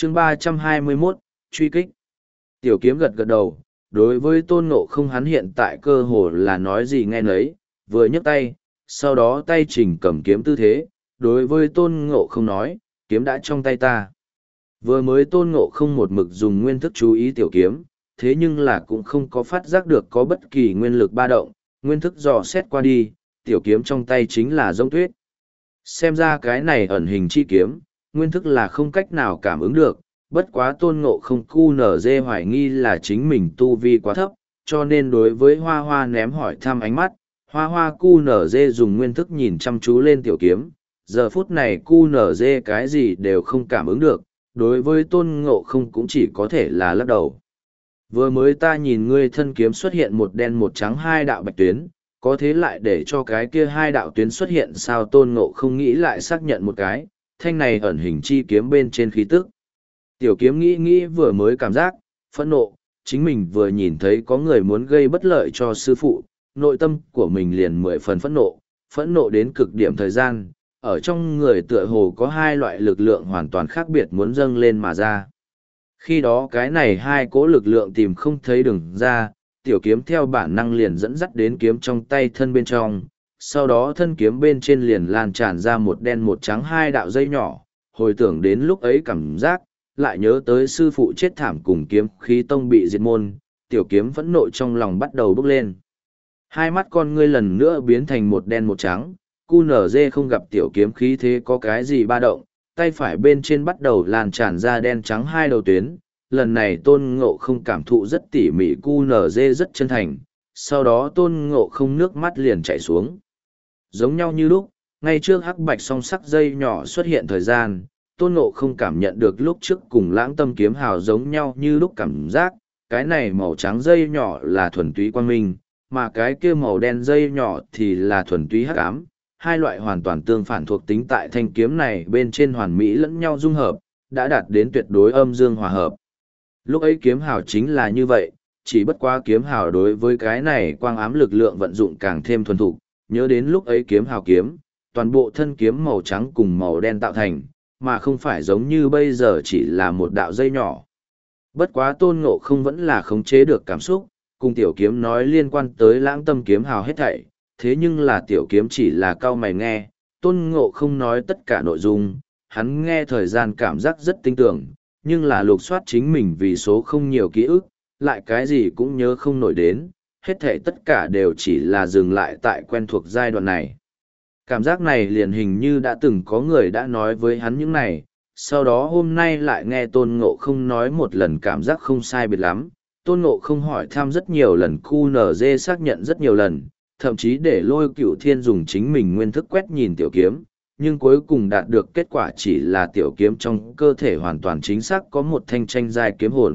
chương 321, truy kích. Tiểu kiếm gật gật đầu, đối với tôn ngộ không hắn hiện tại cơ hồ là nói gì nghe nấy, vừa nhấc tay, sau đó tay chỉnh cầm kiếm tư thế, đối với tôn ngộ không nói, kiếm đã trong tay ta. Vừa mới tôn ngộ không một mực dùng nguyên thức chú ý tiểu kiếm, thế nhưng là cũng không có phát giác được có bất kỳ nguyên lực ba động, nguyên thức dò xét qua đi, tiểu kiếm trong tay chính là giống tuyết. Xem ra cái này ẩn hình chi kiếm, nguyên thức là không cách nào cảm ứng được, bất quá tôn ngộ không cu nở dê hoài nghi là chính mình tu vi quá thấp, cho nên đối với hoa hoa ném hỏi thăm ánh mắt, hoa hoa cu nở dê dùng nguyên thức nhìn chăm chú lên tiểu kiếm, giờ phút này cu nở dê cái gì đều không cảm ứng được, đối với tôn ngộ không cũng chỉ có thể là lắc đầu. Vừa mới ta nhìn ngươi thân kiếm xuất hiện một đen một trắng hai đạo bạch tuyến, có thế lại để cho cái kia hai đạo tuyến xuất hiện sao tôn ngộ không nghĩ lại xác nhận một cái, thanh này ẩn hình chi kiếm bên trên khí tức. Tiểu kiếm nghĩ vừa mới cảm giác, phẫn nộ, chính mình vừa nhìn thấy có người muốn gây bất lợi cho sư phụ, nội tâm của mình liền 10 phần phẫn nộ đến cực điểm thời gian, ở trong người tựa hồ có hai loại lực lượng hoàn toàn khác biệt muốn dâng lên mà ra. Khi đó cái này hai cỗ lực lượng tìm không thấy đường ra, tiểu kiếm theo bản năng liền dẫn dắt đến kiếm trong tay thân bên trong, sau đó thân kiếm bên trên liền lan tràn ra một đen một trắng hai đạo dây nhỏ, hồi tưởng đến lúc ấy cảm giác, lại nhớ tới sư phụ chết thảm cùng kiếm khí tông bị diệt môn, tiểu kiếm phẫn nộ trong lòng bắt đầu bốc lên. Hai mắt con ngươi lần nữa biến thành một đen một trắng, QNZ không gặp tiểu kiếm khí thế có cái gì ba động, tay phải bên trên bắt đầu lan tràn ra đen trắng hai đầu tuyến, lần này tôn ngộ không cảm thụ rất tỉ mỉ QNZ rất chân thành, sau đó tôn ngộ không nước mắt liền chảy xuống. Giống nhau như lúc, ngay trước hắc bạch song sắc dây nhỏ xuất hiện thời gian, tôn ngộ không cảm nhận được lúc trước cùng lãng tâm kiếm hào giống nhau như lúc cảm giác, cái này màu trắng dây nhỏ là thuần túy quang minh, mà cái kia màu đen dây nhỏ thì là thuần túy hắc ám. Hai loại hoàn toàn tương phản thuộc tính tại thanh kiếm này bên trên hoàn mỹ lẫn nhau dung hợp, đã đạt đến tuyệt đối âm dương hòa hợp. Lúc ấy kiếm hào chính là như vậy, chỉ bất quá kiếm hào đối với cái này quang ám lực lượng vận dụng càng thêm thuần thục, nhớ đến lúc ấy kiếm hào kiếm, toàn bộ thân kiếm màu trắng cùng màu đen tạo thành, mà không phải giống như bây giờ chỉ là một đạo dây nhỏ. Bất quá tôn ngộ không vẫn là khống chế được cảm xúc, cùng tiểu kiếm nói liên quan tới lãng tâm kiếm hào hết thảy, thế nhưng là tiểu kiếm chỉ là cao mày nghe, tôn ngộ không nói tất cả nội dung, hắn nghe thời gian cảm giác rất tinh tưởng, nhưng là lục soát chính mình vì số không nhiều ký ức, lại cái gì cũng nhớ không nổi đến, hết thảy tất cả đều chỉ là dừng lại tại quen thuộc giai đoạn này. Cảm giác này liền hình như đã từng có người đã nói với hắn những này, sau đó hôm nay lại nghe tôn ngộ không nói một lần cảm giác không sai biệt lắm, tôn ngộ không hỏi thăm rất nhiều lần QNZ xác nhận rất nhiều lần, thậm chí để Lôi Cửu Thiên dùng chính mình nguyên thức quét nhìn tiểu kiếm, nhưng cuối cùng đạt được kết quả chỉ là tiểu kiếm trong cơ thể hoàn toàn chính xác có một thanh tranh giai kiếm hồn.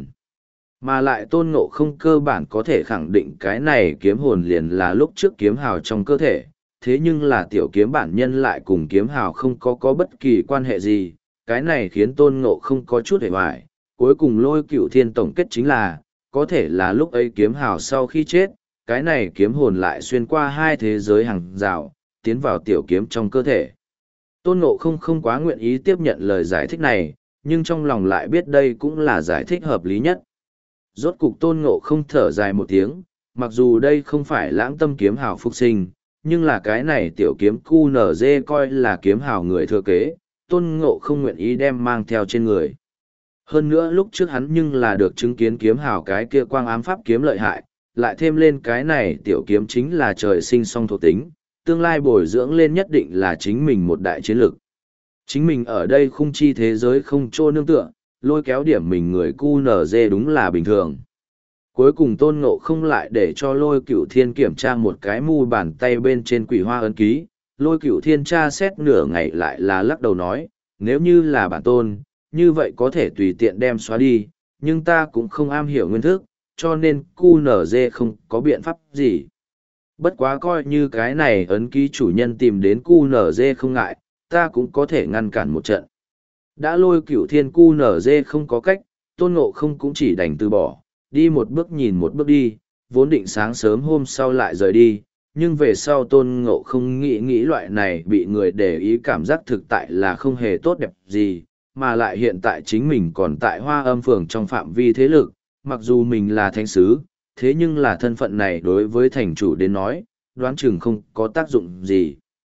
Mà lại tôn ngộ không cơ bản có thể khẳng định cái này kiếm hồn liền là lúc trước kiếm hào trong cơ thể, thế nhưng là tiểu kiếm bản nhân lại cùng kiếm hào không có bất kỳ quan hệ gì, cái này khiến tôn ngộ không có chút hề hoài. Cuối cùng Lôi Cửu Thiên tổng kết chính là, có thể là lúc ấy kiếm hào sau khi chết, cái này kiếm hồn lại xuyên qua hai thế giới hàng rào, tiến vào tiểu kiếm trong cơ thể. Tôn Ngộ không quá nguyện ý tiếp nhận lời giải thích này, nhưng trong lòng lại biết đây cũng là giải thích hợp lý nhất. Rốt cục Tôn Ngộ không thở dài một tiếng, mặc dù đây không phải lãng tâm kiếm hào phục sinh, nhưng là cái này tiểu kiếm QNZ coi là kiếm hào người thừa kế, Tôn Ngộ không nguyện ý đem mang theo trên người. Hơn nữa lúc trước hắn nhưng là được chứng kiến kiếm hào cái kia quang ám pháp kiếm lợi hại, lại thêm lên cái này tiểu kiếm chính là trời sinh song thuộc tính, tương lai bồi dưỡng lên nhất định là chính mình một đại chiến lực. Chính mình ở đây khung chi thế giới không trô nương tựa, lôi kéo điểm mình người QNZ đúng là bình thường. Cuối cùng tôn ngộ không lại để cho Lôi Cửu Thiên kiểm tra một cái mu bàn tay bên trên quỷ hoa ấn ký, Lôi Cửu Thiên tra xét nửa ngày lại là lắc đầu nói, nếu như là bản tôn, như vậy có thể tùy tiện đem xóa đi, nhưng ta cũng không am hiểu nguyên thức, cho nên QNZ không có biện pháp gì. Bất quá coi như cái này ấn ký chủ nhân tìm đến QNZ không ngại, ta cũng có thể ngăn cản một trận. Đã Lôi Cửu Thiên QNZ không có cách, tôn ngộ không cũng chỉ đành từ bỏ, đi một bước nhìn một bước đi, vốn định sáng sớm hôm sau lại rời đi, nhưng về sau tôn ngộ không nghĩ loại này bị người để ý cảm giác thực tại là không hề tốt đẹp gì, mà lại hiện tại chính mình còn tại Hoa Âm phường trong phạm vi thế lực, mặc dù mình là thánh sứ, thế nhưng là thân phận này đối với thành chủ đến nói, đoán chừng không có tác dụng gì.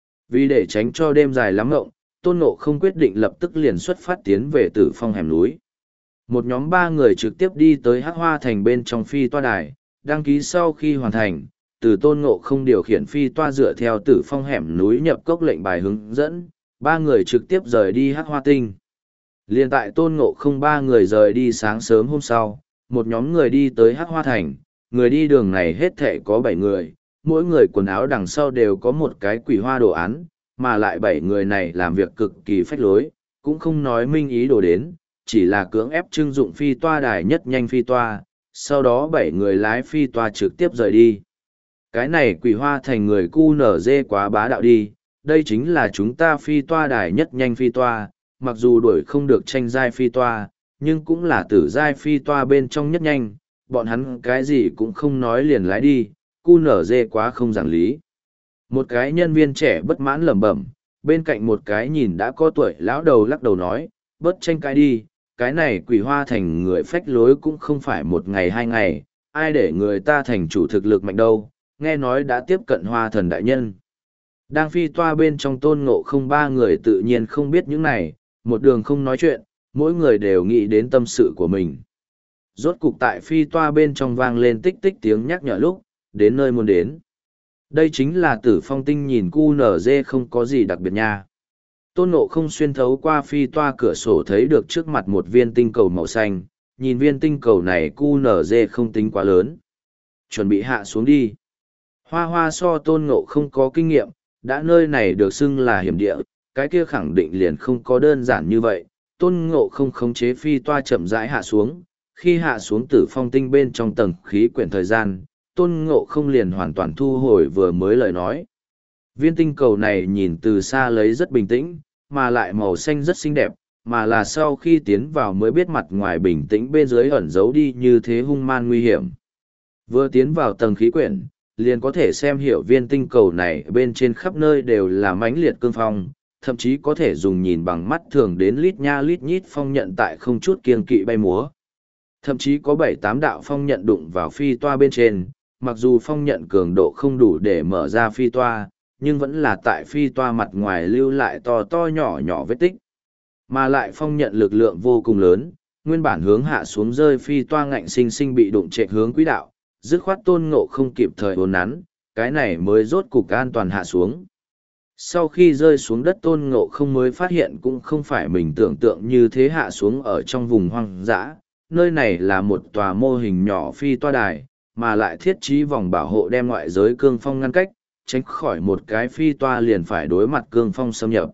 Vì để tránh cho đêm dài lắm ngộng, Tôn Ngộ không quyết định lập tức liền xuất phát tiến về Tử Phong hẻm núi. Một nhóm 3 người trực tiếp đi tới Hắc Hoa Thành bên trong phi toa đài, đăng ký sau khi hoàn thành, từ Tôn Ngộ không điều khiển phi toa dựa theo Tử Phong hẻm núi nhập cốc lệnh bài hướng dẫn, 3 người trực tiếp rời đi Hắc Hoa Tinh. Liên tại Tôn Ngộ không 3 người rời đi sáng sớm hôm sau, một nhóm người đi tới Hắc Hoa Thành, người đi đường này hết thệ có 7 người, mỗi người quần áo đằng sau đều có một cái quỷ hoa đồ án, mà lại 7 người này làm việc cực kỳ phách lối, cũng không nói minh ý đồ đến, chỉ là cưỡng ép trưng dụng phi toa đài nhất nhanh phi toa, sau đó 7 người lái phi toa trực tiếp rời đi. Cái này quỷ hoa thành người cu nở dê quá bá đạo đi, đây chính là chúng ta phi toa đài nhất nhanh phi toa, mặc dù đuổi không được tranh giai phi toa, nhưng cũng là tử giai phi toa bên trong nhất nhanh, bọn hắn cái gì cũng không nói liền lái đi, cu nở dê quá không giảng lý. Một cái nhân viên trẻ bất mãn lẩm bẩm, bên cạnh một cái nhìn đã có tuổi lão đầu lắc đầu nói, bớt tranh cãi đi, cái này quỷ hoa thành người phách lối cũng không phải một ngày 2 ngày, ai để người ta thành chủ thực lực mạnh đâu, nghe nói đã tiếp cận hoa thần đại nhân. Đang phi toa bên trong Tôn Ngộ không 3 người tự nhiên không biết những này, một đường không nói chuyện, mỗi người đều nghĩ đến tâm sự của mình. Rốt cục tại phi toa bên trong vang lên tích tích tiếng nhắc nhở lúc, đến nơi muốn đến. Đây chính là Tử Phong tinh nhìn cu nở dê không có gì đặc biệt nha. Tôn Ngộ không xuyên thấu qua phi toa cửa sổ thấy được trước mặt một viên tinh cầu màu xanh, nhìn viên tinh cầu này cu nở dê không tính quá lớn. Chuẩn bị hạ xuống đi. Hoa Hoa so Tôn Ngộ không có kinh nghiệm, đã nơi này được xưng là hiểm địa, cái kia khẳng định liền không có đơn giản như vậy. Tôn Ngộ không khống chế phi toa chậm rãi hạ xuống, khi hạ xuống Tử Phong tinh bên trong tầng khí quyển thời gian, Tôn Ngộ không liền hoàn toàn thu hồi vừa mới lời nói. Viên tinh cầu này nhìn từ xa lấy rất bình tĩnh, mà lại màu xanh rất xinh đẹp, mà là sau khi tiến vào mới biết mặt ngoài bình tĩnh bên dưới ẩn giấu đi như thế hung man nguy hiểm. Vừa tiến vào tầng khí quyển, liền có thể xem hiểu viên tinh cầu này bên trên khắp nơi đều là mãnh liệt cương phong, thậm chí có thể dùng nhìn bằng mắt thường đến lít nha lít nhít phong nhận tại không chút kiêng kỵ bay múa. Thậm chí có 7-8 đạo phong nhận đụng vào phi toa bên trên, mặc dù phong nhận cường độ không đủ để mở ra phi toa, nhưng vẫn là tại phi toa mặt ngoài lưu lại to to nhỏ nhỏ vết tích. Mà lại phong nhận lực lượng vô cùng lớn, nguyên bản hướng hạ xuống rơi phi toa ngạnh sinh sinh bị đụng trệ hướng quỹ đạo, dứt khoát Tôn Ngộ không kịp thời uốn nắn, cái này mới rốt cục an toàn hạ xuống. Sau khi rơi xuống đất Tôn Ngộ không mới phát hiện cũng không phải mình tưởng tượng như thế hạ xuống ở trong vùng hoang dã, nơi này là một tòa mô hình nhỏ phi toa đài, mà lại thiết trí vòng bảo hộ đem ngoại giới cương phong ngăn cách, tránh khỏi một cái phi toa liền phải đối mặt cương phong xâm nhập.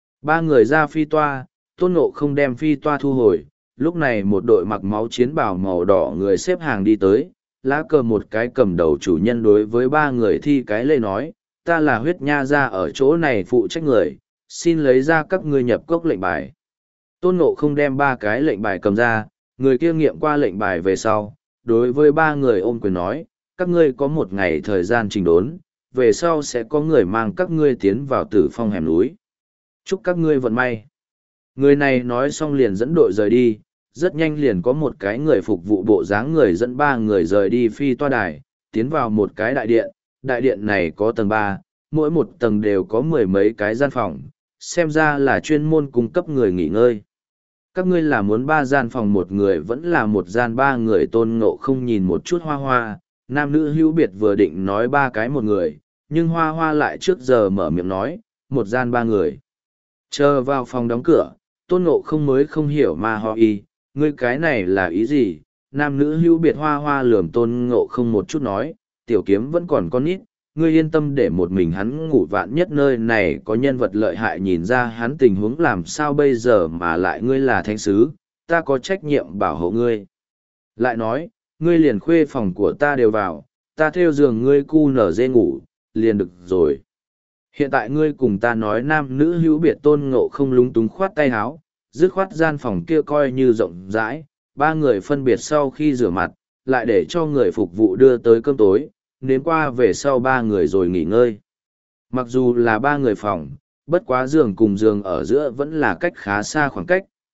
3 người ra phi toa, Tôn Ngộ không đem phi toa thu hồi, lúc này một đội mặc máu chiến bào màu đỏ người xếp hàng đi tới, lá cờ một cái cầm đầu chủ nhân đối với 3 người thi cái lê nói, ta là huyết nha gia ở chỗ này phụ trách người, xin lấy ra các ngươi nhập cốc lệnh bài. Tôn Ngộ không đem 3 cái lệnh bài cầm ra, người kia nghiệm qua lệnh bài về sau, đối với 3 người ôm quyền nói, các ngươi có 1 ngày thời gian trình đốn, về sau sẽ có người mang các ngươi tiến vào Tử Phong hẻm núi. Chúc các ngươi vận may. Người này nói xong liền dẫn đội rời đi, rất nhanh liền có một cái người phục vụ bộ dáng người dẫn 3 người rời đi phi toa đài, tiến vào một cái đại điện này có tầng 3, mỗi một tầng đều có 10 mấy cái gian phòng, xem ra là chuyên môn cung cấp người nghỉ ngơi. Các ngươi là muốn 3 gian phòng một người vẫn là một gian 3 người. Tôn Ngộ không nhìn một chút Hoa Hoa, nam nữ hữu biệt vừa định nói 3 cái một người, nhưng Hoa Hoa lại trước giờ mở miệng nói, một gian 3 người. Chờ vào phòng đóng cửa, Tôn Ngộ không mới không hiểu mà ho y, ngươi cái này là ý gì? Nam nữ hữu biệt. Hoa Hoa lườm Tôn Ngộ không một chút nói, tiểu kiếm vẫn còn con nít, ngươi yên tâm để một mình hắn ngủ, vạn nhất nơi này có nhân vật lợi hại nhìn ra hắn tình huống làm sao bây giờ, mà lại ngươi là thánh sứ, ta có trách nhiệm bảo hộ ngươi. Lại nói, ngươi liền khuê phòng của ta đều vào, ta theo giường ngươi cu nở dê ngủ, liền được rồi. Hiện tại ngươi cùng ta nói nam nữ hữu biệt. Tôn Ngộ không lúng túng khoát tay háo, dứt khoát gian phòng kia coi như rộng rãi, 3 người phân biệt sau khi rửa mặt, lại để cho người phục vụ đưa tới cơm tối, nếm qua về sau 3 người rồi nghỉ ngơi. Mặc dù là 3 người phòng, bất quá giường cùng giường ở giữa vẫn là cách khá xa khoảng cách,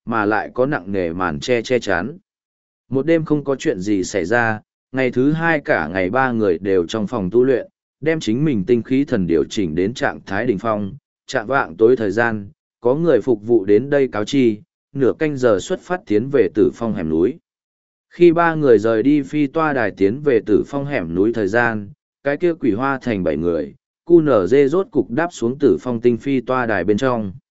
mà lại có nặng nề màn che chắn. Một đêm không có chuyện gì xảy ra, ngày thứ hai cả ngày ba người đều trong phòng tu luyện, đem chính mình tinh khí thần điều chỉnh đến trạng thái đỉnh phong, trạng vạng tối thời gian, có người phục vụ đến đây cáo chi, nửa canh giờ xuất phát tiến về Tử Phong hẻm núi. Khi ba người rời đi phi toa đài tiến về Tử Phong hẻm núi thời gian, cái kia quỷ hoa thành 7 người, QNZ rốt cục đáp xuống Tử Phong tinh phi toa đài bên trong.